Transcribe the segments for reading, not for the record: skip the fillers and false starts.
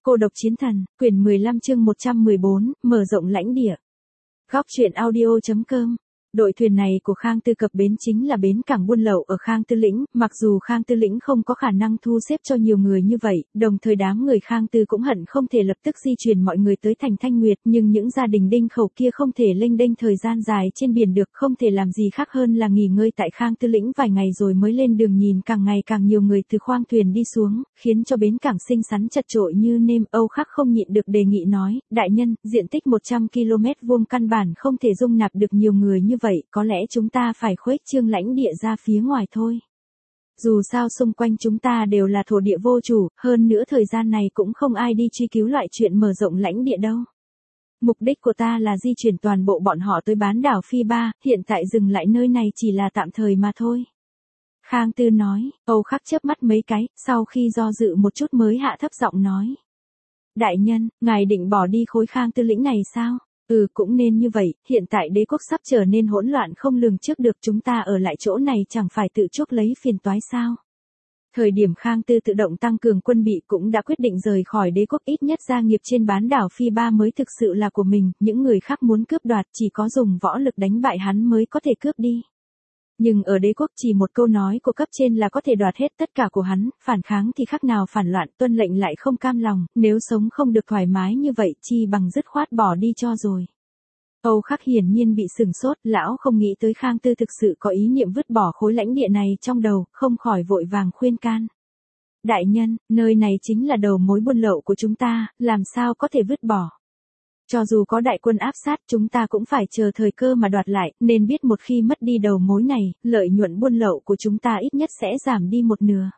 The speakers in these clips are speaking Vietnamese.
Cô độc chiến thần, quyển 15 chương 114, mở rộng lãnh địa. Góc truyện audio.com. Đội thuyền này của Khang Tư cập bến chính là bến cảng buôn lậu ở Khang Tư Lĩnh, mặc dù Khang Tư Lĩnh không có khả năng thu xếp cho nhiều người như vậy, đồng thời đám người Khang Tư cũng hận không thể lập tức di chuyển mọi người tới thành Thanh Nguyệt, nhưng những gia đình đinh khẩu kia không thể lênh đênh thời gian dài trên biển được, không thể làm gì khác hơn là nghỉ ngơi tại Khang Tư Lĩnh vài ngày rồi mới lên đường. Nhìn càng ngày càng nhiều người từ khoang thuyền đi xuống, khiến cho bến cảng xinh xắn chật chội như nêm. Âu Khắc không nhịn được đề nghị nói, đại nhân, diện tích 100 km vuông căn bản không thể dung nạp được nhiều người như vậy, có lẽ chúng ta phải khuếch trương lãnh địa ra phía ngoài thôi. Dù sao xung quanh chúng ta đều là thổ địa vô chủ, hơn nữa thời gian này cũng không ai đi truy cứu loại chuyện mở rộng lãnh địa đâu. Mục đích của ta là di chuyển toàn bộ bọn họ tới bán đảo Phi Ba, hiện tại dừng lại nơi này chỉ là tạm thời mà thôi. Khang Tư nói. Âu Khắc chớp mắt mấy cái, sau khi do dự một chút mới hạ thấp giọng nói. Đại nhân, ngài định bỏ đi khối Khang Tư Lĩnh này sao? Cũng nên như vậy, hiện tại đế quốc sắp trở nên hỗn loạn không lường trước được, chúng ta ở lại chỗ này chẳng phải tự chuốc lấy phiền toái sao? Thời điểm Khang Tư tự động tăng cường quân bị cũng đã quyết định rời khỏi đế quốc, ít nhất gia nghiệp trên bán đảo Phi Ba mới thực sự là của mình, những người khác muốn cướp đoạt chỉ có dùng võ lực đánh bại hắn mới có thể cướp đi. Nhưng ở đế quốc chỉ một câu nói của cấp trên là có thể đoạt hết tất cả của hắn, phản kháng thì khác nào phản loạn, tuân lệnh lại không cam lòng, nếu sống không được thoải mái như vậy chi bằng dứt khoát bỏ đi cho rồi. Âu Khắc hiển nhiên bị sừng sốt, lão không nghĩ tới Khang Tư thực sự có ý niệm vứt bỏ khối lãnh địa này trong đầu, không khỏi vội vàng khuyên can. Đại nhân, nơi này chính là đầu mối buôn lậu của chúng ta, làm sao có thể vứt bỏ. Cho dù có đại quân áp sát chúng ta cũng phải chờ thời cơ mà đoạt lại, nên biết một khi mất đi đầu mối này, lợi nhuận buôn lậu của chúng ta ít nhất sẽ giảm đi một nửa.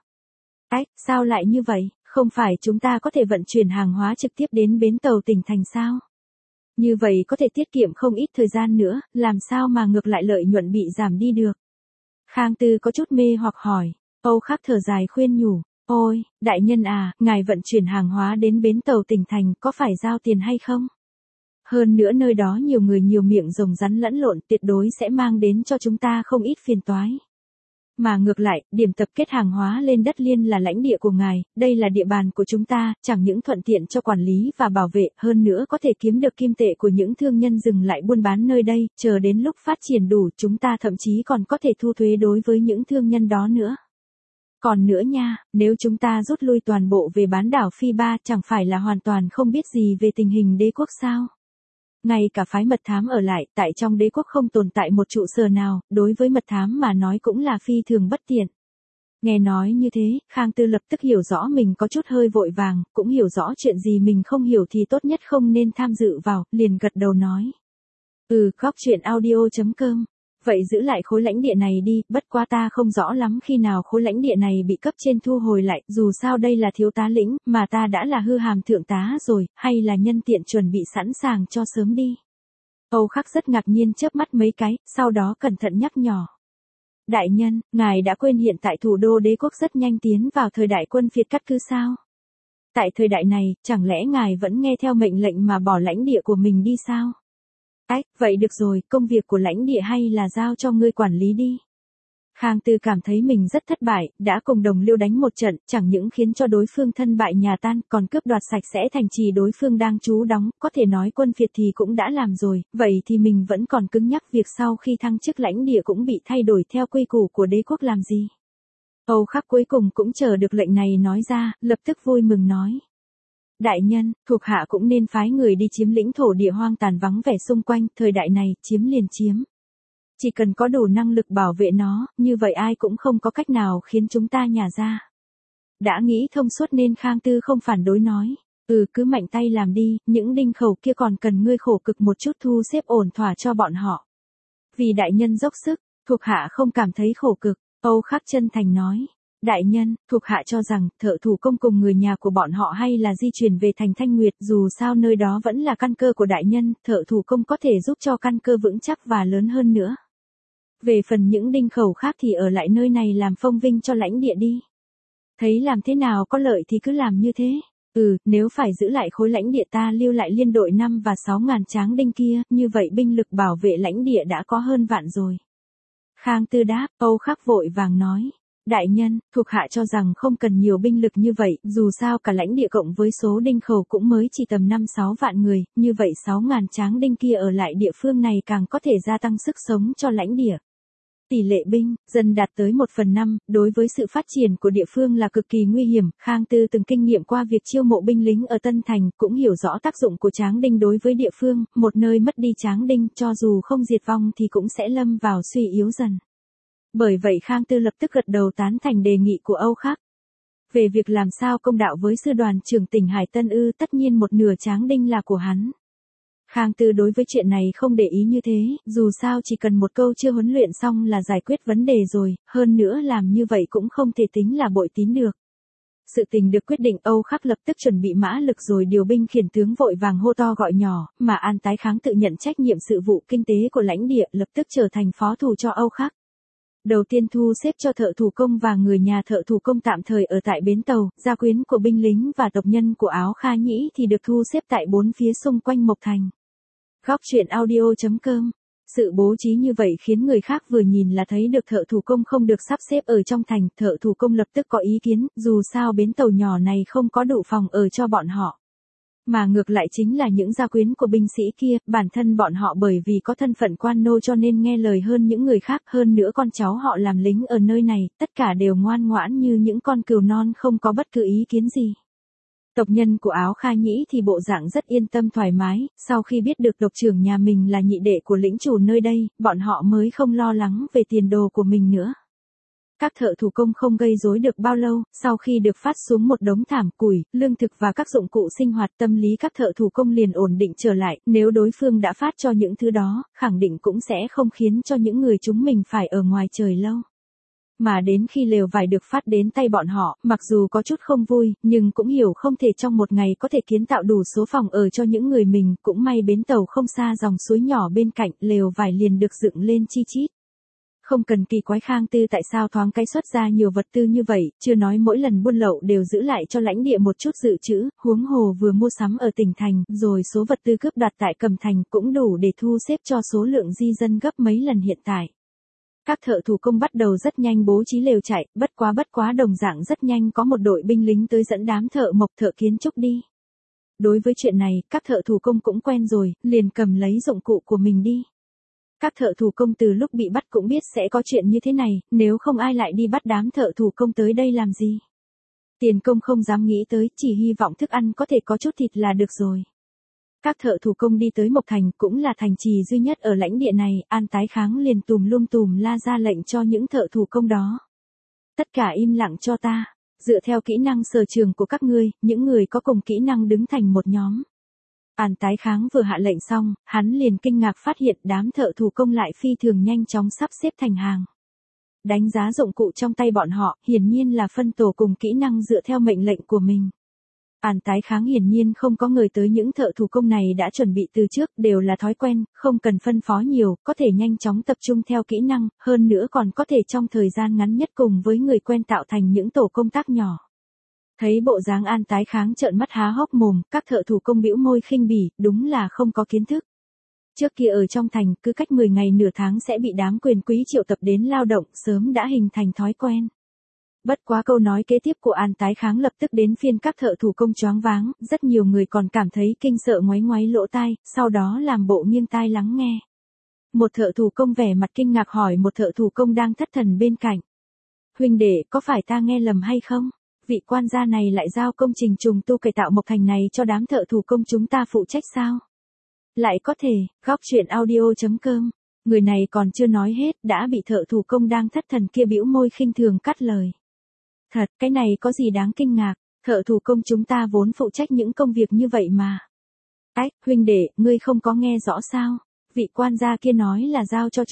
Sao lại như vậy, không phải chúng ta có thể vận chuyển hàng hóa trực tiếp đến bến tàu tỉnh thành sao? Như vậy có thể tiết kiệm không ít thời gian nữa, làm sao mà ngược lại lợi nhuận bị giảm đi được? Khang Tư có chút mê hoặc hỏi. Âu Khắc thở dài khuyên nhủ. Ôi, đại nhân à, ngài vận chuyển hàng hóa đến bến tàu tỉnh thành có phải giao tiền hay không? Hơn nữa nơi đó nhiều người nhiều miệng rồng rắn lẫn lộn, tuyệt đối sẽ mang đến cho chúng ta không ít phiền toái. Mà ngược lại, điểm tập kết hàng hóa lên đất liên là lãnh địa của ngài, đây là địa bàn của chúng ta, chẳng những thuận tiện cho quản lý và bảo vệ, hơn nữa có thể kiếm được kim tệ của những thương nhân dừng lại buôn bán nơi đây, chờ đến lúc phát triển đủ, chúng ta thậm chí còn có thể thu thuế đối với những thương nhân đó nữa. Còn nữa nha, nếu chúng ta rút lui toàn bộ về bán đảo Phi Ba chẳng phải là hoàn toàn không biết gì về tình hình đế quốc sao? Ngay cả phái mật thám ở lại, tại trong đế quốc không tồn tại một trụ sở nào, đối với mật thám mà nói cũng là phi thường bất tiện. Nghe nói như thế, Khang Tư lập tức hiểu rõ mình có chút hơi vội vàng, cũng hiểu rõ chuyện gì mình không hiểu thì tốt nhất không nên tham dự vào, liền gật đầu nói. Góc truyện audio.com. Vậy giữ lại khối lãnh địa này đi, bất quá ta không rõ lắm khi nào khối lãnh địa này bị cấp trên thu hồi lại, dù sao đây là thiếu tá lĩnh, mà ta đã là hư hàm thượng tá rồi, hay là nhân tiện chuẩn bị sẵn sàng cho sớm đi. Âu Khắc rất ngạc nhiên chớp mắt mấy cái, sau đó cẩn thận nhắc nhỏ. Đại nhân, ngài đã quên hiện tại thủ đô đế quốc rất nhanh tiến vào thời đại quân phiệt cắt cứ sao? Tại thời đại này, chẳng lẽ ngài vẫn nghe theo mệnh lệnh mà bỏ lãnh địa của mình đi sao? Vậy được rồi, công việc của lãnh địa hay là giao cho ngươi quản lý đi. Khang Tư cảm thấy mình rất thất bại, đã cùng đồng liêu đánh một trận, chẳng những khiến cho đối phương thân bại nhà tan, còn cướp đoạt sạch sẽ thành trì đối phương đang trú đóng, có thể nói quân phiệt thì cũng đã làm rồi, vậy thì mình vẫn còn cứng nhắc việc sau khi thăng chức lãnh địa cũng bị thay đổi theo quy củ của đế quốc làm gì. Âu Khắc cuối cùng cũng chờ được lệnh này nói ra, lập tức vui mừng nói. Đại nhân, thuộc hạ cũng nên phái người đi chiếm lĩnh thổ địa hoang tàn vắng vẻ xung quanh, thời đại này, chiếm liền chiếm. Chỉ cần có đủ năng lực bảo vệ nó, như vậy ai cũng không có cách nào khiến chúng ta nhả ra. Đã nghĩ thông suốt nên Khang Tư không phản đối nói. Cứ mạnh tay làm đi, những đinh khẩu kia còn cần ngươi khổ cực một chút thu xếp ổn thỏa cho bọn họ. Vì đại nhân dốc sức, thuộc hạ không cảm thấy khổ cực, Âu Khắc chân thành nói. Đại nhân, thuộc hạ cho rằng, thợ thủ công cùng người nhà của bọn họ hay là di chuyển về thành Thanh Nguyệt, dù sao nơi đó vẫn là căn cơ của đại nhân, thợ thủ công có thể giúp cho căn cơ vững chắc và lớn hơn nữa. Về phần những đinh khẩu khác thì ở lại nơi này làm phong vinh cho lãnh địa đi. Thấy làm thế nào có lợi thì cứ làm như thế. Nếu phải giữ lại khối lãnh địa ta lưu lại liên đội 5 và 6 ngàn tráng đinh kia, như vậy binh lực bảo vệ lãnh địa đã có hơn vạn rồi. Khang Tư đáp, Âu Khắc vội vàng nói. Đại nhân, thuộc hạ cho rằng không cần nhiều binh lực như vậy, dù sao cả lãnh địa cộng với số đinh khẩu cũng mới chỉ tầm 5-6 vạn người, như vậy 6.000 tráng đinh kia ở lại địa phương này càng có thể gia tăng sức sống cho lãnh địa. Tỷ lệ binh, dân đạt tới 1/5, đối với sự phát triển của địa phương là cực kỳ nguy hiểm. Khang Tư từng kinh nghiệm qua việc chiêu mộ binh lính ở Tân Thành, cũng hiểu rõ tác dụng của tráng đinh đối với địa phương, một nơi mất đi tráng đinh cho dù không diệt vong thì cũng sẽ lâm vào suy yếu dần. Bởi vậy Khang Tư lập tức gật đầu tán thành đề nghị của Âu Khắc. Về việc làm sao công đạo với sư đoàn trưởng tỉnh Hải Tân tất nhiên một nửa tráng đinh là của hắn. Khang Tư đối với chuyện này không để ý như thế, dù sao chỉ cần một câu chưa huấn luyện xong là giải quyết vấn đề rồi, hơn nữa làm như vậy cũng không thể tính là bội tín được. Sự tình được quyết định, Âu Khắc lập tức chuẩn bị mã lực rồi điều binh khiển tướng vội vàng hô to gọi nhỏ, mà An Tái Kháng tự nhận trách nhiệm sự vụ kinh tế của lãnh địa, lập tức trở thành phó thủ cho Âu Khắc. Đầu tiên thu xếp cho thợ thủ công và người nhà thợ thủ công tạm thời ở tại bến tàu, gia quyến của binh lính và tộc nhân của Áo Kha Nhĩ thì được thu xếp tại 4 phía xung quanh Mộc Thành. Góc truyện audio.com. Sự bố trí như vậy khiến người khác vừa nhìn là thấy được thợ thủ công không được sắp xếp ở trong thành, thợ thủ công lập tức có ý kiến, dù sao bến tàu nhỏ này không có đủ phòng ở cho bọn họ. Mà ngược lại chính là những gia quyến của binh sĩ kia, bản thân bọn họ bởi vì có thân phận quan nô cho nên nghe lời hơn những người khác, hơn nữa con cháu họ làm lính ở nơi này, tất cả đều ngoan ngoãn như những con cừu non không có bất cứ ý kiến gì. Tộc nhân của Áo Kha Nhĩ thì bộ dạng rất yên tâm thoải mái, sau khi biết được tộc trưởng nhà mình là nhị đệ của lĩnh chủ nơi đây, bọn họ mới không lo lắng về tiền đồ của mình nữa. Các thợ thủ công không gây rối được bao lâu, sau khi được phát xuống một đống thảm củi, lương thực và các dụng cụ sinh hoạt, tâm lý các thợ thủ công liền ổn định trở lại, nếu đối phương đã phát cho những thứ đó, khẳng định cũng sẽ không khiến cho những người chúng mình phải ở ngoài trời lâu. Mà đến khi lều vải được phát đến tay bọn họ, mặc dù có chút không vui, nhưng cũng hiểu không thể trong một ngày có thể kiến tạo đủ số phòng ở cho những người mình, cũng may bến tàu không xa dòng suối nhỏ bên cạnh, lều vải liền được dựng lên chi chít. Không cần kỳ quái Khang Tư tại sao thoáng cái xuất ra nhiều vật tư như vậy, chưa nói mỗi lần buôn lậu đều giữ lại cho lãnh địa một chút dự trữ, huống hồ vừa mua sắm ở tỉnh thành, rồi số vật tư cướp đoạt tại Cẩm Thành cũng đủ để thu xếp cho số lượng di dân gấp mấy lần hiện tại. Các thợ thủ công bắt đầu rất nhanh bố trí lều trại, bất quá đồng dạng rất nhanh có một đội binh lính tới dẫn đám thợ mộc thợ kiến trúc đi. Đối với chuyện này, các thợ thủ công cũng quen rồi, liền cầm lấy dụng cụ của mình đi. Các thợ thủ công từ lúc bị bắt cũng biết sẽ có chuyện như thế này, nếu không ai lại đi bắt đám thợ thủ công tới đây làm gì. Tiền công không dám nghĩ tới, chỉ hy vọng thức ăn có thể có chút thịt là được rồi. Các thợ thủ công đi tới Mộc Thành, cũng là thành trì duy nhất ở lãnh địa này, An Tái Kháng liền tùm la ra lệnh cho những thợ thủ công đó. Tất cả im lặng cho ta, dựa theo kỹ năng sở trường của các ngươi, những người có cùng kỹ năng đứng thành một nhóm. An Tái Kháng vừa hạ lệnh xong, hắn liền kinh ngạc phát hiện đám thợ thủ công lại phi thường nhanh chóng sắp xếp thành hàng. Đánh giá dụng cụ trong tay bọn họ, hiển nhiên là phân tổ cùng kỹ năng dựa theo mệnh lệnh của mình. An Tái Kháng hiển nhiên không có ngờ tới những thợ thủ công này đã chuẩn bị từ trước, đều là thói quen, không cần phân phó nhiều, có thể nhanh chóng tập trung theo kỹ năng, hơn nữa còn có thể trong thời gian ngắn nhất cùng với người quen tạo thành những tổ công tác nhỏ. Thấy bộ dáng An Tái Kháng trợn mắt há hốc mồm, các thợ thủ công bĩu môi khinh bỉ, đúng là không có kiến thức. Trước kia ở trong thành, cứ cách 10 ngày nửa tháng sẽ bị đám quyền quý triệu tập đến lao động, sớm đã hình thành thói quen. Bất quá câu nói kế tiếp của An Tái Kháng lập tức đến phiên các thợ thủ công choáng váng, rất nhiều người còn cảm thấy kinh sợ ngoáy ngoáy lỗ tai, sau đó làm bộ nghiêng tai lắng nghe. Một thợ thủ công vẻ mặt kinh ngạc hỏi một thợ thủ công đang thất thần bên cạnh. Huynh đệ, có phải ta nghe lầm hay không? Vị quan gia này lại giao công trình trùng tu cải tạo Mộc Thành này cho đám thợ thủ công chúng ta phụ trách sao? Lại có thể, góc truyện audio.com. Người này còn chưa nói hết, đã bị thợ thủ công đang thất thần kia bĩu môi khinh thường cắt lời. Thật, cái này có gì đáng kinh ngạc, thợ thủ công chúng ta vốn phụ trách những công việc như vậy mà. Ách, huynh đệ, ngươi không có nghe rõ sao? Vị quan gia kia nói là giao cho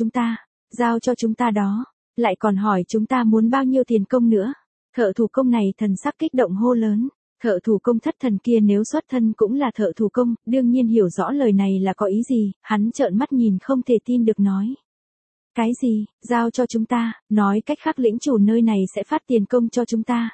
chúng ta đó, lại còn hỏi chúng ta muốn bao nhiêu tiền công nữa. Thợ thủ công này thần sắc kích động hô lớn. Thợ thủ công thất thần kia nếu xuất thân cũng là thợ thủ công, đương nhiên hiểu rõ lời này là có ý gì, hắn trợn mắt nhìn không thể tin được nói. Cái gì, giao cho chúng ta, nói cách khác lĩnh chủ nơi này sẽ phát tiền công cho chúng ta.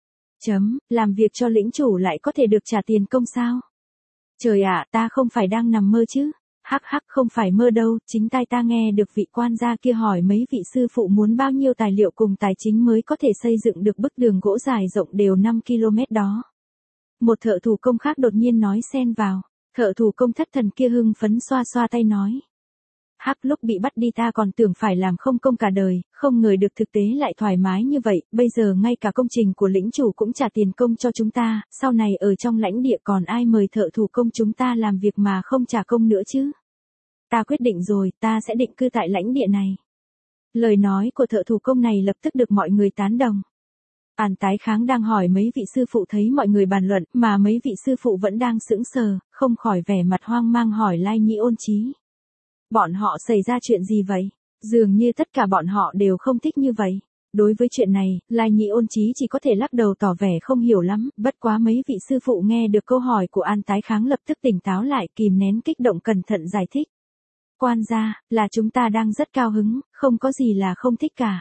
Làm việc cho lĩnh chủ lại có thể được trả tiền công sao? Trời ạ, ta không phải đang nằm mơ chứ? Hắc hắc, không phải mơ đâu, chính tai ta nghe được vị quan gia kia hỏi mấy vị sư phụ muốn bao nhiêu tài liệu cùng tài chính mới có thể xây dựng được bức tường gỗ dài rộng đều 5 km đó. Một thợ thủ công khác đột nhiên nói xen vào. Thợ thủ công thất thần kia hưng phấn xoa xoa tay nói. Hắc, lúc bị bắt đi ta còn tưởng phải làm không công cả đời, không ngờ được thực tế lại thoải mái như vậy, bây giờ ngay cả công trình của lĩnh chủ cũng trả tiền công cho chúng ta, sau này ở trong lãnh địa còn ai mời thợ thủ công chúng ta làm việc mà không trả công nữa chứ. Ta quyết định rồi, ta sẽ định cư tại lãnh địa này. Lời nói của thợ thủ công này lập tức được mọi người tán đồng. An Tái Kháng đang hỏi mấy vị sư phụ thấy mọi người bàn luận, mà mấy vị sư phụ vẫn đang sững sờ, không khỏi vẻ mặt hoang mang hỏi Lai Nhĩ Ôn Chí. Bọn họ xảy ra chuyện gì vậy? Dường như tất cả bọn họ đều không thích như vậy. Đối với chuyện này, Lai Nhĩ Ôn Chí chỉ có thể lắc đầu tỏ vẻ không hiểu lắm, bất quá mấy vị sư phụ nghe được câu hỏi của An Tái Kháng lập tức tỉnh táo lại, kìm nén kích động cẩn thận giải thích. Quan gia, là chúng ta đang rất cao hứng, không có gì là không thích cả.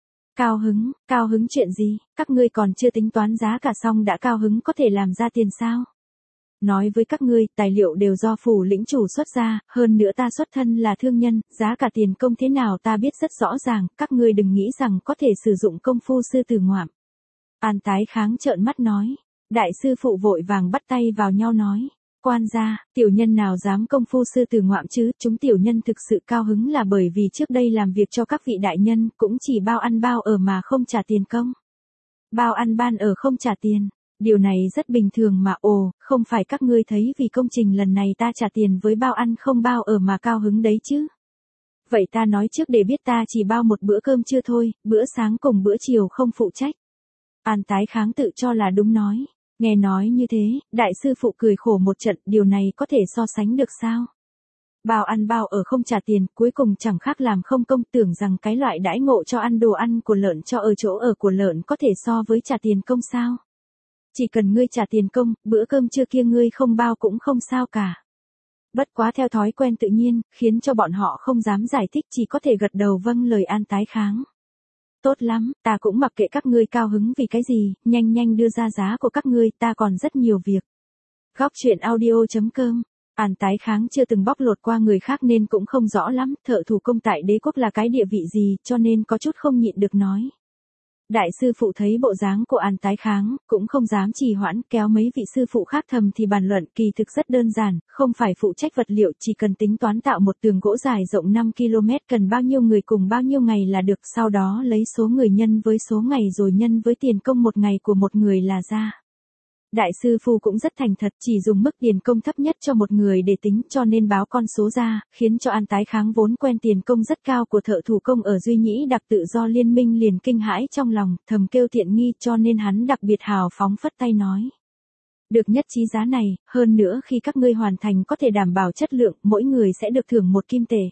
Cao hứng chuyện gì, các ngươi còn chưa tính toán giá cả xong đã cao hứng có thể làm ra tiền sao? Nói với các ngươi, tài liệu đều do phủ lĩnh chủ xuất ra, hơn nữa ta xuất thân là thương nhân, giá cả tiền công thế nào ta biết rất rõ ràng, các ngươi đừng nghĩ rằng có thể sử dụng công phu sư tử ngoạm. An Tái Kháng trợn mắt nói, đại sư phụ vội vàng bắt tay vào nhau nói. Quan gia, tiểu nhân nào dám công phu sư tử ngoạm chứ, chúng tiểu nhân thực sự cao hứng là bởi vì trước đây làm việc cho các vị đại nhân, cũng chỉ bao ăn bao ở mà không trả tiền công. Bao ăn ban ở không trả tiền, điều này rất bình thường mà. Ồ, không phải các ngươi thấy vì công trình lần này ta trả tiền với bao ăn không bao ở mà cao hứng đấy chứ. Vậy ta nói trước để biết ta chỉ bao một bữa cơm trưa thôi, bữa sáng cùng bữa chiều không phụ trách. An Tái Kháng tự cho là đúng nói. Nghe nói như thế, đại sư phụ cười khổ một trận, điều này có thể so sánh được sao? Bao ăn bao ở không trả tiền, cuối cùng chẳng khác làm không công, tưởng rằng cái loại đãi ngộ cho ăn đồ ăn của lợn cho ở chỗ ở của lợn có thể so với trả tiền công sao? Chỉ cần ngươi trả tiền công, bữa cơm trưa kia ngươi không bao cũng không sao cả. Bất quá theo thói quen tự nhiên, khiến cho bọn họ không dám giải thích, chỉ có thể gật đầu vâng lời An Tái Kháng. Tốt lắm, ta cũng mặc kệ các ngươi cao hứng vì cái gì, nhanh đưa ra giá của các ngươi, ta còn rất nhiều việc. Góc truyện audio.com. An Tái Kháng chưa từng bóc lột qua người khác nên cũng không rõ lắm, thợ thủ công tại đế quốc là cái địa vị gì, cho nên có chút không nhịn được nói. Đại sư phụ thấy bộ dáng của An Tái Kháng, cũng không dám trì hoãn, kéo mấy vị sư phụ khác thầm thì bàn luận, kỳ thực rất đơn giản, không phải phụ trách vật liệu, chỉ cần tính toán tạo một tường gỗ dài rộng 5 km cần bao nhiêu người cùng bao nhiêu ngày là được, sau đó lấy số người nhân với số ngày rồi nhân với tiền công một ngày của một người là ra. Đại sư phụ cũng rất thành thật, chỉ dùng mức tiền công thấp nhất cho một người để tính, cho nên báo con số ra, khiến cho An Tái Kháng vốn quen tiền công rất cao của thợ thủ công ở Duy Nhĩ Đặc tự do liên minh liền kinh hãi trong lòng, thầm kêu tiện nghi, cho nên hắn đặc biệt hào phóng phất tay nói. Được nhất trí giá này, hơn nữa khi các ngươi hoàn thành có thể đảm bảo chất lượng, mỗi người sẽ được thưởng 1 kim tệ.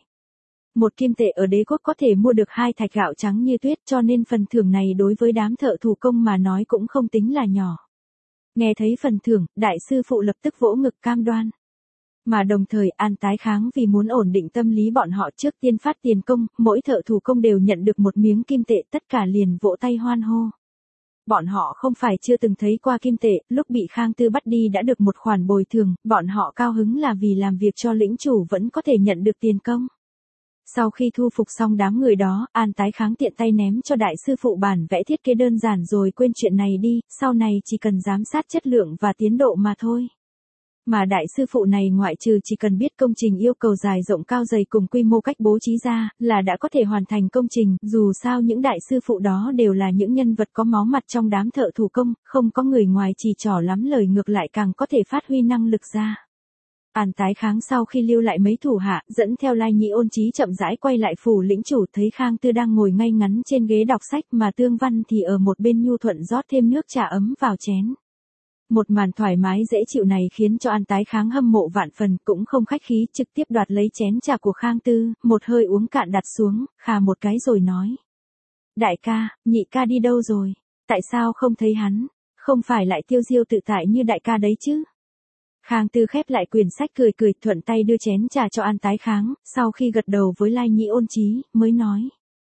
1 kim tệ ở đế quốc có thể mua được 2 thạch gạo trắng như tuyết, cho nên phần thưởng này đối với đám thợ thủ công mà nói cũng không tính là nhỏ. Nghe thấy phần thưởng, đại sư phụ lập tức vỗ ngực cam đoan. Mà đồng thời An Tái Kháng vì muốn ổn định tâm lý bọn họ trước tiên phát tiền công, mỗi thợ thủ công đều nhận được 1 miếng kim tệ, tất cả liền vỗ tay hoan hô. Bọn họ không phải chưa từng thấy qua kim tệ, lúc bị Khang Tư bắt đi đã được một khoản bồi thường, bọn họ cao hứng là vì làm việc cho lĩnh chủ vẫn có thể nhận được tiền công. Sau khi thu phục xong đám người đó, An Tái Kháng tiện tay ném cho đại sư phụ bản vẽ thiết kế đơn giản rồi quên chuyện này đi, sau này chỉ cần giám sát chất lượng và tiến độ mà thôi. Mà đại sư phụ này ngoại trừ chỉ cần biết công trình yêu cầu dài rộng cao dày cùng quy mô cách bố trí ra, là đã có thể hoàn thành công trình, dù sao những đại sư phụ đó đều là những nhân vật có máu mặt trong đám thợ thủ công, không có người ngoài chỉ trỏ lắm lời ngược lại càng có thể phát huy năng lực ra. An Tái Kháng sau khi lưu lại mấy thủ hạ, dẫn theo Lai Nhĩ Ôn Chí chậm rãi quay lại phủ lĩnh chủ, thấy Khang Tư đang ngồi ngay ngắn trên ghế đọc sách mà Tương Văn thì ở một bên nhu thuận rót thêm nước trà ấm vào chén. Một màn thoải mái dễ chịu này khiến cho An Tái Kháng hâm mộ vạn phần, cũng không khách khí, trực tiếp đoạt lấy chén trà của Khang Tư, một hơi uống cạn đặt xuống, khà một cái rồi nói. Đại ca, nhị ca đi đâu rồi? Tại sao không thấy hắn? Không phải lại tiêu diêu tự tại như đại ca đấy chứ? Khang Tư khép lại quyển sách cười thuận tay đưa chén trà cho An Tái Kháng, sau khi gật đầu với Lai Nhĩ Ôn Chí, mới nói.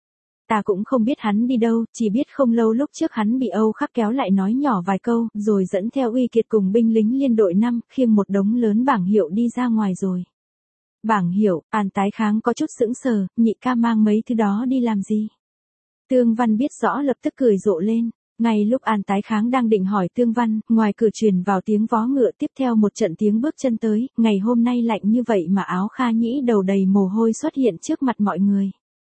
Ta cũng không biết hắn đi đâu, chỉ biết không lâu lúc trước hắn bị Âu Khắc kéo lại nói nhỏ vài câu, rồi dẫn theo Uy Kiệt cùng binh lính liên đội 5, khiêng một đống lớn bảng hiệu đi ra ngoài rồi. Bảng hiệu, An Tái Kháng có chút sững sờ, nhị ca mang mấy thứ đó đi làm gì? Tương Văn biết rõ lập tức cười rộ lên. Ngay lúc An Tái Kháng đang định hỏi Tương Văn, ngoài cửa truyền vào tiếng vó ngựa, tiếp theo một trận tiếng bước chân tới, ngày hôm nay lạnh như vậy mà Áo Kha Nhĩ đầu đầy mồ hôi xuất hiện trước mặt mọi người.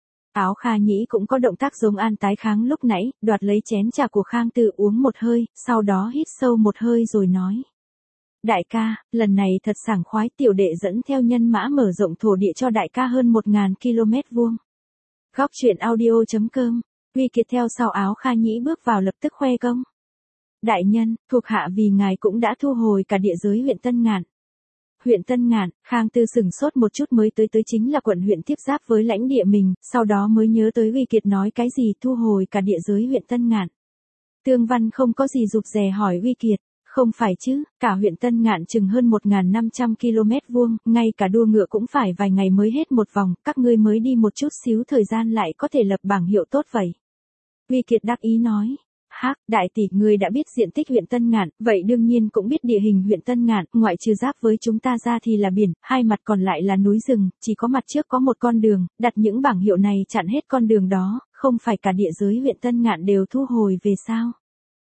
Áo Kha Nhĩ cũng có động tác giống An Tái Kháng lúc nãy, đoạt lấy chén trà của Khang Tư uống một hơi, sau đó hít sâu một hơi rồi nói. Đại ca, lần này thật sảng khoái, tiểu đệ dẫn theo nhân mã mở rộng thổ địa cho đại ca hơn 1000 km vuông. Góc truyện audio.com, Uy Kiệt theo sau Áo Kha Nhĩ bước vào lập tức khoe công. Đại nhân, thuộc hạ vì ngài cũng đã thu hồi cả địa giới huyện Tân Ngạn. Huyện Tân Ngạn, Khang Tư sửng sốt một chút mới tới chính là quận huyện tiếp giáp với lãnh địa mình, sau đó mới nhớ tới Uy Kiệt nói cái gì thu hồi cả địa giới huyện Tân Ngạn. Tương Văn không có gì rụt rè hỏi Uy Kiệt. Không phải chứ, cả huyện Tân Ngạn chừng hơn 1500 km vuông, ngay cả đua ngựa cũng phải vài ngày mới hết một vòng, các ngươi mới đi một chút xíu thời gian lại có thể lập bảng hiệu tốt vậy. Uy Kiệt đắc ý nói, hắc, đại tỷ, ngươi đã biết diện tích huyện Tân Ngạn, vậy đương nhiên cũng biết địa hình huyện Tân Ngạn, ngoại trừ giáp với chúng ta ra thì là biển, hai mặt còn lại là núi rừng, chỉ có mặt trước có một con đường, đặt những bảng hiệu này chặn hết con đường đó, không phải cả địa giới huyện Tân Ngạn đều thu hồi về sao?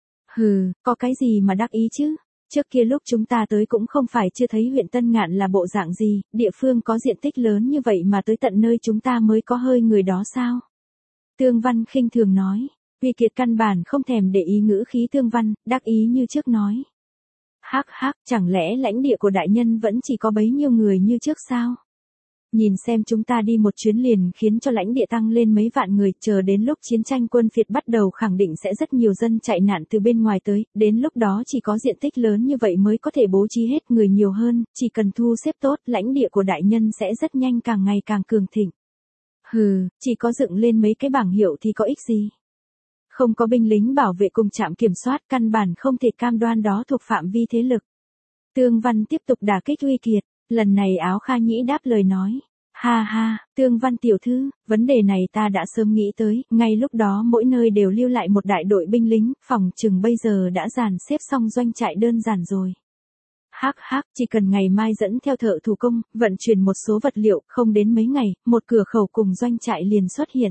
Hừ, có cái gì mà đắc ý chứ? Trước kia lúc chúng ta tới cũng không phải chưa thấy huyện Tân Ngạn là bộ dạng gì, địa phương có diện tích lớn như vậy mà tới tận nơi chúng ta mới có hơi người đó sao? Tương Văn khinh thường nói. Uy Kiệt căn bản không thèm để ý ngữ khí Tương Văn, đắc ý như trước nói. Hắc hắc, chẳng lẽ lãnh địa của đại nhân vẫn chỉ có bấy nhiêu người như trước sao? Nhìn xem chúng ta đi một chuyến liền khiến cho lãnh địa tăng lên mấy vạn người, chờ đến lúc chiến tranh quân phiệt bắt đầu khẳng định sẽ rất nhiều dân chạy nạn từ bên ngoài tới, đến lúc đó chỉ có diện tích lớn như vậy mới có thể bố trí hết người nhiều hơn, chỉ cần thu xếp tốt, lãnh địa của đại nhân sẽ rất nhanh càng ngày càng cường thịnh. Hừ, chỉ có dựng lên mấy cái bảng hiệu thì có ích gì? Không có binh lính bảo vệ cùng trạm kiểm soát, căn bản không thể cam đoan đó thuộc phạm vi thế lực. Tương Văn tiếp tục đả kích Uy Kiệt, lần này Áo Kha Nhĩ đáp lời nói. Ha ha, Tương Văn tiểu thư, vấn đề này ta đã sớm nghĩ tới, ngay lúc đó mỗi nơi đều lưu lại một đại đội binh lính, phòng chừng bây giờ đã dàn xếp xong doanh trại đơn giản rồi. Hắc hắc, chỉ cần ngày mai dẫn theo thợ thủ công, vận chuyển một số vật liệu, không đến mấy ngày, một cửa khẩu cùng doanh trại liền xuất hiện.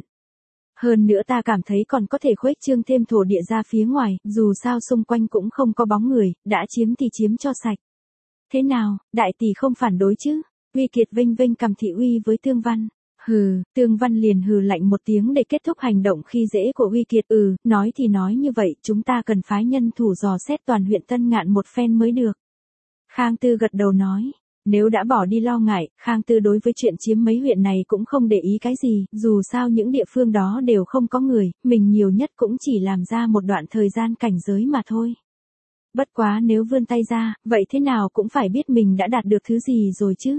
Hơn nữa ta cảm thấy còn có thể khuếch trương thêm thổ địa ra phía ngoài, dù sao xung quanh cũng không có bóng người, đã chiếm thì chiếm cho sạch. Thế nào, đại tỷ không phản đối chứ? Uy Kiệt vênh vênh cầm thị uy với Tương Văn. Hừ, Tương Văn liền hừ lạnh một tiếng để kết thúc hành động khi dễ của Uy Kiệt. Nói thì nói như vậy, chúng ta cần phái nhân thủ dò xét toàn huyện Tân Ngạn một phen mới được. Khang Tư gật đầu nói. Nếu đã bỏ đi lo ngại, Khang Tư đối với chuyện chiếm mấy huyện này cũng không để ý cái gì, dù sao những địa phương đó đều không có người, mình nhiều nhất cũng chỉ làm ra một đoạn thời gian cảnh giới mà thôi. Bất quá nếu vươn tay ra, vậy thế nào cũng phải biết mình đã đạt được thứ gì rồi chứ.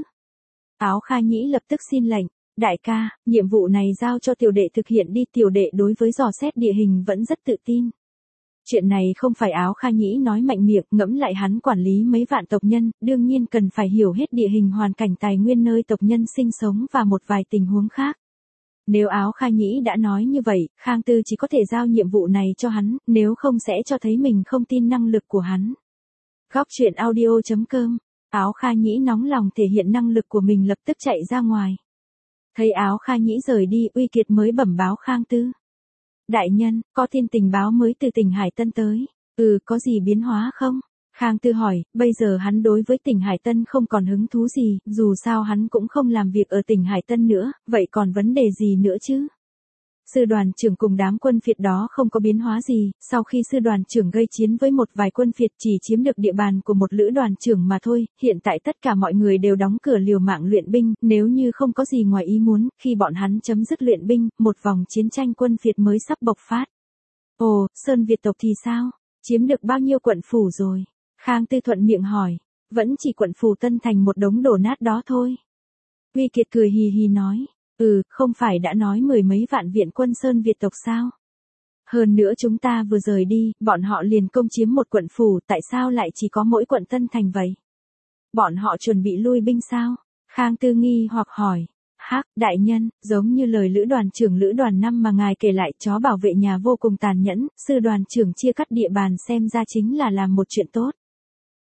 Áo Kha Nhĩ lập tức xin lệnh, đại ca, nhiệm vụ này giao cho tiểu đệ thực hiện đi, tiểu đệ đối với dò xét địa hình vẫn rất tự tin. Chuyện này không phải Áo Kha Nhĩ nói mạnh miệng, ngẫm lại hắn quản lý mấy vạn tộc nhân, đương nhiên cần phải hiểu hết địa hình hoàn cảnh tài nguyên nơi tộc nhân sinh sống và một vài tình huống khác. Nếu Áo Kha Nhĩ đã nói như vậy, Khang Tư chỉ có thể giao nhiệm vụ này cho hắn, nếu không sẽ cho thấy mình không tin năng lực của hắn. Góc truyện audio.com, Áo Kha Nhĩ nóng lòng thể hiện năng lực của mình lập tức chạy ra ngoài. Thấy Áo Kha Nhĩ rời đi, Uy Kiệt mới bẩm báo Khang Tư. Đại nhân, có tin tình báo mới từ tỉnh Hải Tân tới. Có gì biến hóa không? Khang Tư hỏi, bây giờ hắn đối với tỉnh Hải Tân không còn hứng thú gì, dù sao hắn cũng không làm việc ở tỉnh Hải Tân nữa, vậy còn vấn đề gì nữa chứ? Sư đoàn trưởng cùng đám quân phiệt đó không có biến hóa gì, sau khi sư đoàn trưởng gây chiến với một vài quân phiệt chỉ chiếm được địa bàn của một lữ đoàn trưởng mà thôi, hiện tại tất cả mọi người đều đóng cửa liều mạng luyện binh, nếu như không có gì ngoài ý muốn, khi bọn hắn chấm dứt luyện binh, một vòng chiến tranh quân phiệt mới sắp bộc phát. Ồ, Sơn Việt tộc thì sao? Chiếm được bao nhiêu quận phủ rồi? Khang Tư thuận miệng hỏi, vẫn chỉ quận phủ Tân Thành một đống đổ nát đó thôi. Uy Kiệt cười hì hì nói. Không phải đã nói mười mấy vạn viện quân Sơn Việt tộc sao? Hơn nữa chúng ta vừa rời đi, bọn họ liền công chiếm một quận phủ, tại sao lại chỉ có mỗi quận Tân Thành vậy? Bọn họ chuẩn bị lui binh sao? Khang Tư nghi hoặc hỏi. Hắc, đại nhân, giống như lời lữ đoàn trưởng lữ đoàn 5 mà ngài kể lại, chó bảo vệ nhà vô cùng tàn nhẫn, sư đoàn trưởng chia cắt địa bàn xem ra chính là làm một chuyện tốt.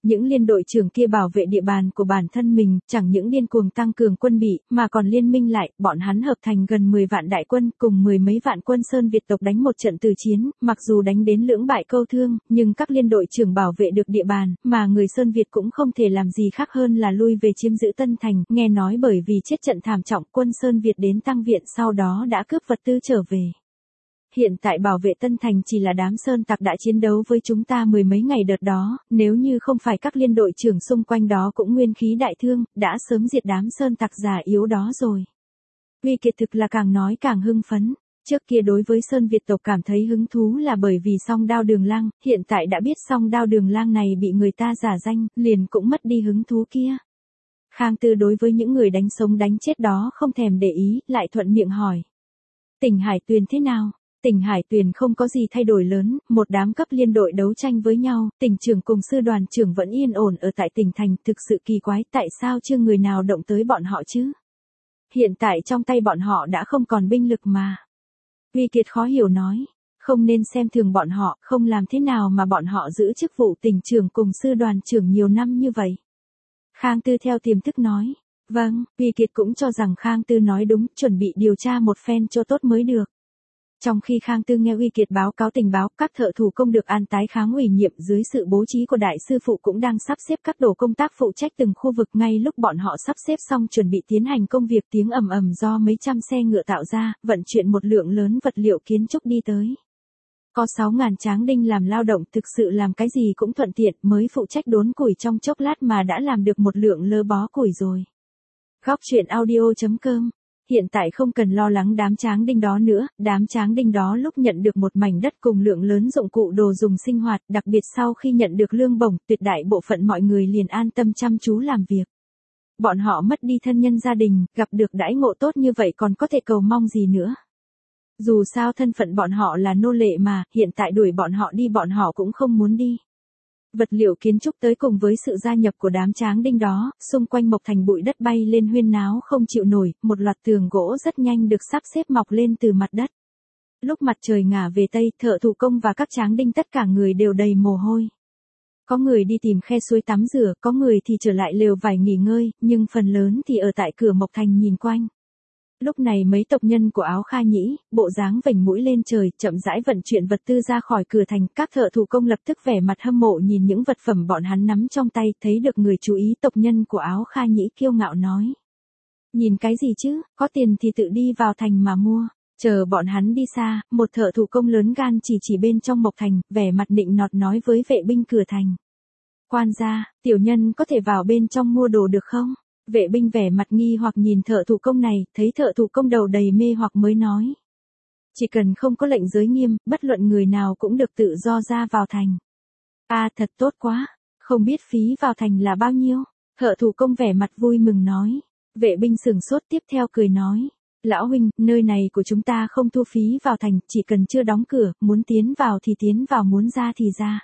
Những liên đội trưởng kia bảo vệ địa bàn của bản thân mình, chẳng những điên cuồng tăng cường quân bị, mà còn liên minh lại, bọn hắn hợp thành gần 10 vạn đại quân, cùng mười mấy vạn quân Sơn Việt tộc đánh một trận từ chiến, mặc dù đánh đến lưỡng bại câu thương, nhưng các liên đội trưởng bảo vệ được địa bàn, mà người Sơn Việt cũng không thể làm gì khác hơn là lui về chiếm giữ Tân Thành, nghe nói bởi vì chết trận thảm trọng, quân Sơn Việt đến tăng viện sau đó đã cướp vật tư trở về. Hiện tại bảo vệ Tân Thành chỉ là đám sơn tặc đã chiến đấu với chúng ta mười mấy ngày đợt đó, nếu như không phải các liên đội trưởng xung quanh đó cũng nguyên khí đại thương, đã sớm diệt đám sơn tặc già yếu đó rồi. Uy Kiệt thực là càng nói càng hưng phấn. Trước kia đối với Sơn Việt tộc cảm thấy hứng thú là bởi vì Song Đao Đường Lang, hiện tại đã biết Song Đao Đường Lang này bị người ta giả danh, liền cũng mất đi hứng thú kia. Khang Tư đối với những người đánh sống đánh chết đó không thèm để ý, lại thuận miệng hỏi. Tỉnh Hải Tuyền thế nào? Tỉnh Hải Tuyền không có gì thay đổi lớn, một đám cấp liên đội đấu tranh với nhau, tỉnh trưởng cùng sư đoàn trưởng vẫn yên ổn ở tại tỉnh thành, thực sự kỳ quái tại sao chưa người nào động tới bọn họ chứ? Hiện tại trong tay bọn họ đã không còn binh lực mà. Uy Kiệt khó hiểu nói, không nên xem thường bọn họ, không làm thế nào mà bọn họ giữ chức vụ tỉnh trưởng cùng sư đoàn trưởng nhiều năm như vậy. Khang Tư theo tiềm thức nói, vâng, Uy Kiệt cũng cho rằng Khang Tư nói đúng, chuẩn bị điều tra một phen cho tốt mới được. Trong khi Khang Tư nghe Uy Kiệt báo cáo tình báo, các thợ thủ công được an tái kháng ủy nhiệm dưới sự bố trí của đại sư phụ cũng đang sắp xếp các tổ công tác phụ trách từng khu vực. Ngay lúc bọn họ sắp xếp xong chuẩn bị tiến hành công việc, tiếng ầm ầm do mấy trăm xe ngựa tạo ra, vận chuyển một lượng lớn vật liệu kiến trúc đi tới. Có 6.000 tráng đinh làm lao động, thực sự làm cái gì cũng thuận tiện, mới phụ trách đốn củi trong chốc lát mà đã làm được một lượng lơ bó củi rồi. Góc truyện audio.com. Hiện tại không cần lo lắng đám tráng đinh đó nữa, đám tráng đinh đó lúc nhận được một mảnh đất cùng lượng lớn dụng cụ đồ dùng sinh hoạt, đặc biệt sau khi nhận được lương bổng, tuyệt đại bộ phận mọi người liền an tâm chăm chú làm việc. Bọn họ mất đi thân nhân gia đình, gặp được đãi ngộ tốt như vậy còn có thể cầu mong gì nữa. Dù sao thân phận bọn họ là nô lệ mà, hiện tại đuổi bọn họ đi bọn họ cũng không muốn đi. Vật liệu kiến trúc tới cùng với sự gia nhập của đám tráng đinh đó, xung quanh Mộc Thành bụi đất bay lên huyên náo không chịu nổi, một loạt tường gỗ rất nhanh được sắp xếp mọc lên từ mặt đất. Lúc mặt trời ngả về Tây, thợ thủ công và các tráng đinh tất cả người đều đầy mồ hôi. Có người đi tìm khe suối tắm rửa, có người thì trở lại lều vải nghỉ ngơi, nhưng phần lớn thì ở tại cửa Mộc Thành nhìn quanh. Lúc này mấy tộc nhân của Áo Kha Nhĩ, bộ dáng vểnh mũi lên trời, chậm rãi vận chuyển vật tư ra khỏi cửa thành, các thợ thủ công lập tức vẻ mặt hâm mộ nhìn những vật phẩm bọn hắn nắm trong tay, thấy được người chú ý. Tộc nhân của Áo Kha Nhĩ kiêu ngạo nói. Nhìn cái gì chứ, có tiền thì tự đi vào thành mà mua. Chờ bọn hắn đi xa, một thợ thủ công lớn gan chỉ bên trong Mộc Thành, vẻ mặt nịnh nọt nói với vệ binh cửa thành. Quan gia, tiểu nhân có thể vào bên trong mua đồ được không? Vệ binh vẻ mặt nghi hoặc nhìn thợ thủ công này, thấy thợ thủ công đầu đầy mê hoặc mới nói. Chỉ cần không có lệnh giới nghiêm, bất luận người nào cũng được tự do ra vào thành. À thật tốt quá, không biết phí vào thành là bao nhiêu? Thợ thủ công vẻ mặt vui mừng nói. Vệ binh sửng sốt tiếp theo cười nói. Lão huynh, nơi này của chúng ta không thu phí vào thành, chỉ cần chưa đóng cửa, muốn tiến vào thì tiến vào, muốn ra thì ra.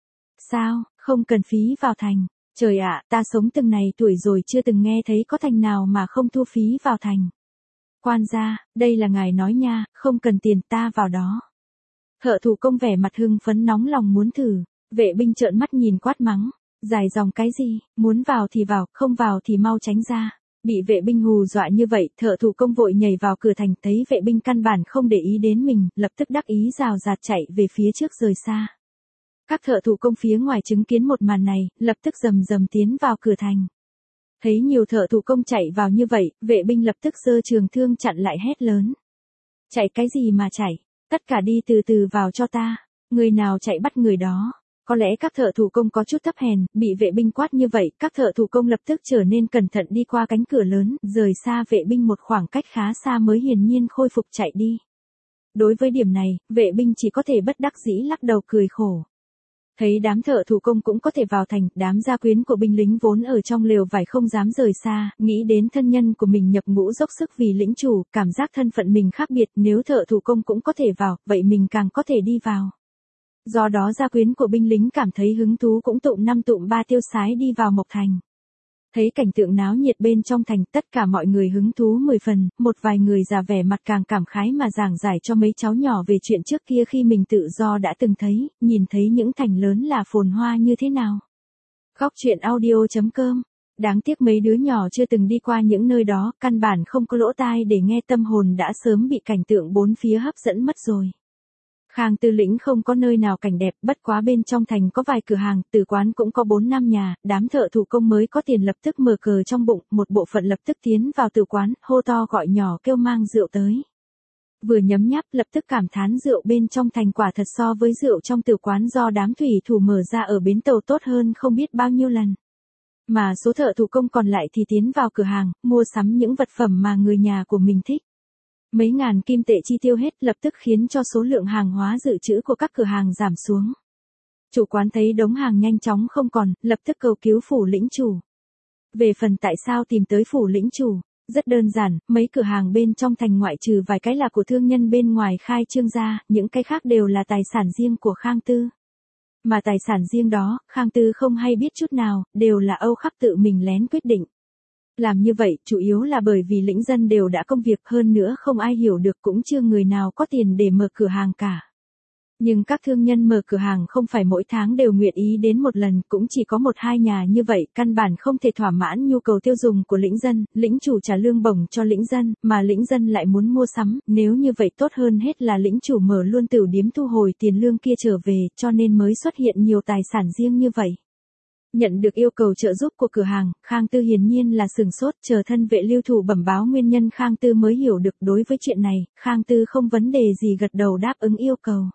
Sao, không cần phí vào thành? Trời ạ, ta sống từng này tuổi rồi chưa từng nghe thấy có thành nào mà không thu phí vào thành. Quan gia, đây là ngài nói nha, không cần tiền ta vào đó. Thợ thủ công vẻ mặt hưng phấn nóng lòng muốn thử, vệ binh trợn mắt nhìn quát mắng, dài dòng cái gì, muốn vào thì vào, không vào thì mau tránh ra. Bị vệ binh hù dọa như vậy, thợ thủ công vội nhảy vào cửa thành, thấy vệ binh căn bản không để ý đến mình, lập tức đắc ý rào rạt chạy về phía trước rời xa. Các thợ thủ công phía ngoài chứng kiến một màn này, lập tức rầm rầm tiến vào cửa thành. Thấy nhiều thợ thủ công chạy vào như vậy, vệ binh lập tức giơ trường thương chặn lại hét lớn. Chạy cái gì mà chạy, tất cả đi từ từ vào cho ta, người nào chạy bắt người đó. Có lẽ các thợ thủ công có chút thấp hèn, bị vệ binh quát như vậy, các thợ thủ công lập tức trở nên cẩn thận đi qua cánh cửa lớn, rời xa vệ binh một khoảng cách khá xa mới hiển nhiên khôi phục chạy đi. Đối với điểm này, vệ binh chỉ có thể bất đắc dĩ lắc đầu cười khổ. Thấy đám thợ thủ công cũng có thể vào thành, đám gia quyến của binh lính vốn ở trong lều vải không dám rời xa, nghĩ đến thân nhân của mình nhập ngũ dốc sức vì lĩnh chủ, cảm giác thân phận mình khác biệt, nếu thợ thủ công cũng có thể vào, vậy mình càng có thể đi vào. Do đó gia quyến của binh lính cảm thấy hứng thú cũng tụm năm tụm ba tiêu sái đi vào Mộc Thành. Thấy cảnh tượng náo nhiệt bên trong thành, tất cả mọi người hứng thú 10 phần, một vài người già vẻ mặt càng cảm khái mà giảng giải cho mấy cháu nhỏ về chuyện trước kia khi mình tự do đã từng thấy, nhìn thấy những thành lớn là phồn hoa như thế nào. Góc truyện audio.com. Đáng tiếc mấy đứa nhỏ chưa từng đi qua những nơi đó, căn bản không có lỗ tai để nghe, tâm hồn đã sớm bị cảnh tượng bốn phía hấp dẫn mất rồi. Khang Tư Lĩnh không có nơi nào cảnh đẹp, bất quá bên trong thành có vài cửa hàng, tử quán cũng có 4-5 nhà, đám thợ thủ công mới có tiền lập tức mở cờ trong bụng, một bộ phận lập tức tiến vào tử quán, hô to gọi nhỏ kêu mang rượu tới. Vừa nhấm nháp lập tức cảm thán rượu bên trong thành quả thật so với rượu trong tử quán do đám thủy thủ mở ra ở bến tàu tốt hơn không biết bao nhiêu lần. Mà số thợ thủ công còn lại thì tiến vào cửa hàng, mua sắm những vật phẩm mà người nhà của mình thích. Mấy ngàn kim tệ chi tiêu hết lập tức khiến cho số lượng hàng hóa dự trữ của các cửa hàng giảm xuống. Chủ quán thấy đống hàng nhanh chóng không còn, lập tức cầu cứu phủ lĩnh chủ. Về phần tại sao tìm tới phủ lĩnh chủ, rất đơn giản, mấy cửa hàng bên trong thành ngoại trừ vài cái là của thương nhân bên ngoài khai trương ra, những cái khác đều là tài sản riêng của Khang Tư. Mà tài sản riêng đó, Khang Tư không hay biết chút nào, đều là Âu Khắc tự mình lén quyết định. Làm như vậy, chủ yếu là bởi vì lĩnh dân đều đã công việc, hơn nữa không ai hiểu được, cũng chưa người nào có tiền để mở cửa hàng cả. Nhưng các thương nhân mở cửa hàng không phải mỗi tháng đều nguyện ý đến một lần, cũng chỉ có 1-2 nhà như vậy, căn bản không thể thỏa mãn nhu cầu tiêu dùng của lĩnh dân, lĩnh chủ trả lương bổng cho lĩnh dân, mà lĩnh dân lại muốn mua sắm, nếu như vậy tốt hơn hết là lĩnh chủ mở luôn tửu điếm thu hồi tiền lương kia trở về, cho nên mới xuất hiện nhiều tài sản riêng như vậy. Nhận được yêu cầu trợ giúp của cửa hàng, Khang Tư hiển nhiên là sửng sốt, chờ thân vệ lưu thủ bẩm báo nguyên nhân Khang Tư mới hiểu được. Đối với chuyện này, Khang Tư không vấn đề gì gật đầu đáp ứng yêu cầu.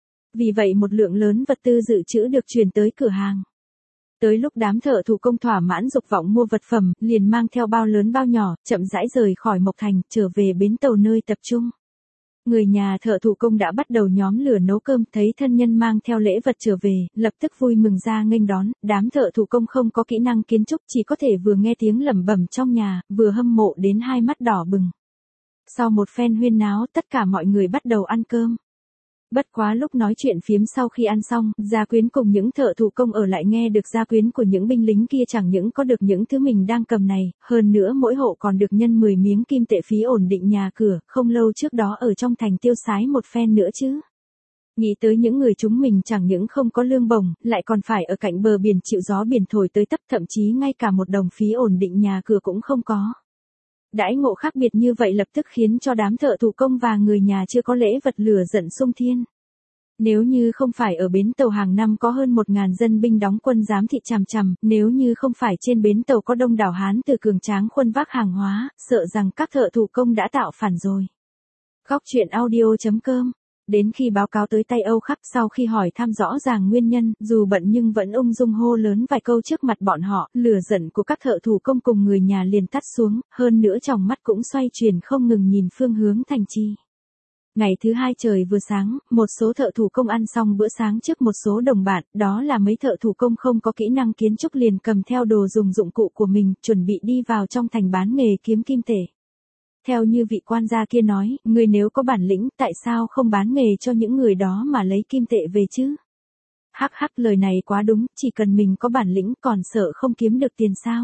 Vì vậy một lượng lớn vật tư dự trữ được chuyển tới cửa hàng. Tới lúc đám thợ thủ công thỏa mãn dục vọng mua vật phẩm, liền mang theo bao lớn bao nhỏ, chậm rãi rời khỏi Mộc Thành, trở về bến tàu nơi tập trung. Người nhà thợ thủ công đã bắt đầu nhóm lửa nấu cơm, thấy thân nhân mang theo lễ vật trở về, lập tức vui mừng ra nghênh đón. Đám thợ thủ công không có kỹ năng kiến trúc, chỉ có thể vừa nghe tiếng lẩm bẩm trong nhà, vừa hâm mộ đến hai mắt đỏ bừng. Sau một phen huyên náo, tất cả mọi người bắt đầu ăn cơm. Bất quá lúc nói chuyện phiếm sau khi ăn xong, gia quyến cùng những thợ thủ công ở lại nghe được gia quyến của những binh lính kia chẳng những có được những thứ mình đang cầm này, hơn nữa mỗi hộ còn được nhân 10 miếng kim tệ phí ổn định nhà cửa, không lâu trước đó ở trong thành tiêu sái một phen nữa chứ. Nghĩ tới những người chúng mình chẳng những không có lương bổng, lại còn phải ở cạnh bờ biển chịu gió biển thổi tới tấp, thậm chí ngay cả một đồng phí ổn định nhà cửa cũng không có. Đãi ngộ khác biệt như vậy lập tức khiến cho đám thợ thủ công và người nhà chưa có lễ vật lửa giận sung thiên. Nếu như không phải ở bến tàu hàng năm có hơn 1.000 dân binh đóng quân giám thị chằm chằm, nếu như không phải trên bến tàu có đông đảo Hán từ cường tráng khuân vác hàng hóa, sợ rằng các thợ thủ công đã tạo phản rồi. Góc truyện audio.com. Đến khi báo cáo tới tay Âu Khắc, sau khi hỏi thăm rõ ràng nguyên nhân, dù bận nhưng vẫn ung dung hô lớn vài câu trước mặt bọn họ, lửa giận của các thợ thủ công cùng người nhà liền tắt xuống, hơn nữa tròng mắt cũng xoay chuyển không ngừng nhìn phương hướng thành trì. Ngày thứ hai trời vừa sáng, một số thợ thủ công ăn xong bữa sáng trước một số đồng bạn, đó là mấy thợ thủ công không có kỹ năng kiến trúc liền cầm theo đồ dùng dụng cụ của mình, chuẩn bị đi vào trong thành bán nghề kiếm kim tệ. Theo như vị quan gia kia nói, người nếu có bản lĩnh, tại sao không bán nghề cho những người đó mà lấy kim tệ về chứ? Hắc hắc, lời này quá đúng, chỉ cần mình có bản lĩnh còn sợ không kiếm được tiền sao?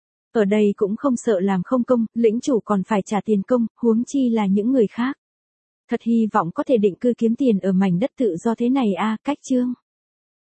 Ở đây cũng không sợ làm không công, lĩnh chủ còn phải trả tiền công, huống chi là những người khác. Thật hy vọng có thể định cư kiếm tiền ở mảnh đất tự do thế này a. Cách chương.